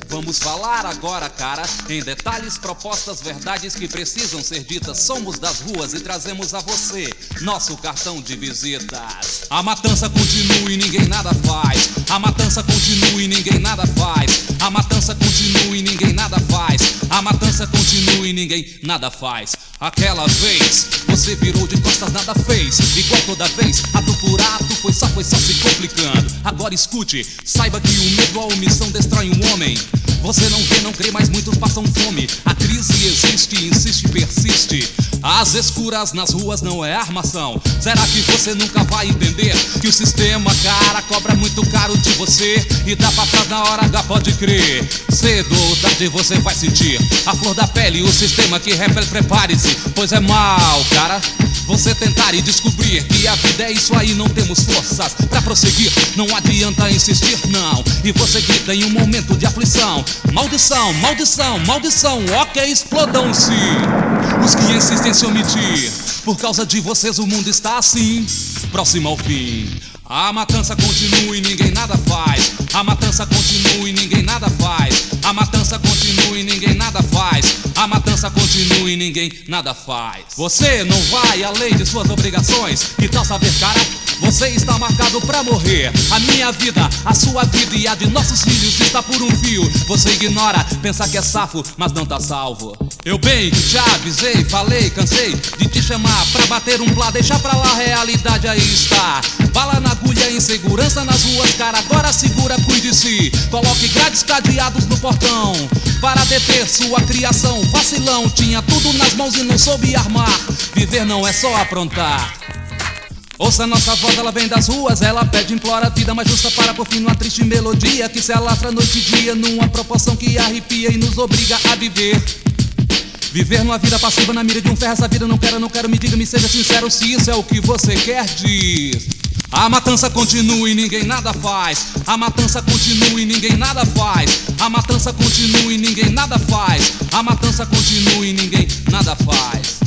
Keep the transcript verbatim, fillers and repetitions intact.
Vamos falar agora, cara, em detalhes, propostas, verdades que precisam ser ditas. Somos das ruas e trazemos a você nosso cartão de visitas. A matança continua e ninguém nada faz. A matança continua e ninguém nada faz. A matança continua e ninguém nada faz. A matança continua e ninguém nada faz. Aquela vez você virou de costas, nada fez. Igual toda vez, ato por ato, foi só, foi só se complicando. Agora escute, saiba que o medo, a omissão destrói um homem. Você não vê, não crê, mas muitos passam fome. A crise existe, insiste, persiste. As escuras nas ruas não é armação. Será que você nunca vai entender que o sistema, cara, cobra muito caro de você e dá pra trás na hora H, pode crer. Cedo ou tarde você vai sentir a flor da pele, o sistema que repele, prepare-se, pois é mal, cara, você tentar e descobrir que a vida é isso aí, não temos forças pra prosseguir. Não adianta insistir, não. E você grita em um momento de aflição: maldição, maldição, maldição, ok, explodam em si. Os que insistem em se omitir, por causa de vocês o mundo está assim, próximo ao fim. A matança continua e ninguém nada faz. A matança continua e ninguém nada faz. A matança continua e ninguém nada faz. A matança continua e ninguém nada faz. Você não vai além de suas obrigações. Que tal saber, cara? Você está marcado pra morrer. A minha vida, a sua vida e a de nossos filhos está por um fio. Você ignora, pensa que é safo, mas não tá salvo. Eu bem que te avisei, falei, cansei de te chamar pra bater um plá. Deixa pra lá, a realidade aí está. Bala na agulha, insegurança nas ruas, cara, agora segura, cuide de si. Coloque grades cadeados no portão para deter sua criação. Vacilão, tinha tudo nas mãos e não soube armar. Viver não é só aprontar. Ouça nossa voz, ela vem das ruas, ela pede, implora a vida mais justa para por fim numa triste melodia que se alastra noite e dia numa proporção que arrepia e nos obriga a viver. Viver numa vida passiva na mira de um ferro, essa vida não quero, não quero, me diga, me seja sincero se isso é o que você quer, diz. A matança continua e ninguém nada faz. A matança continua e ninguém nada faz. A matança continua e ninguém nada faz. A matança continua e ninguém nada faz.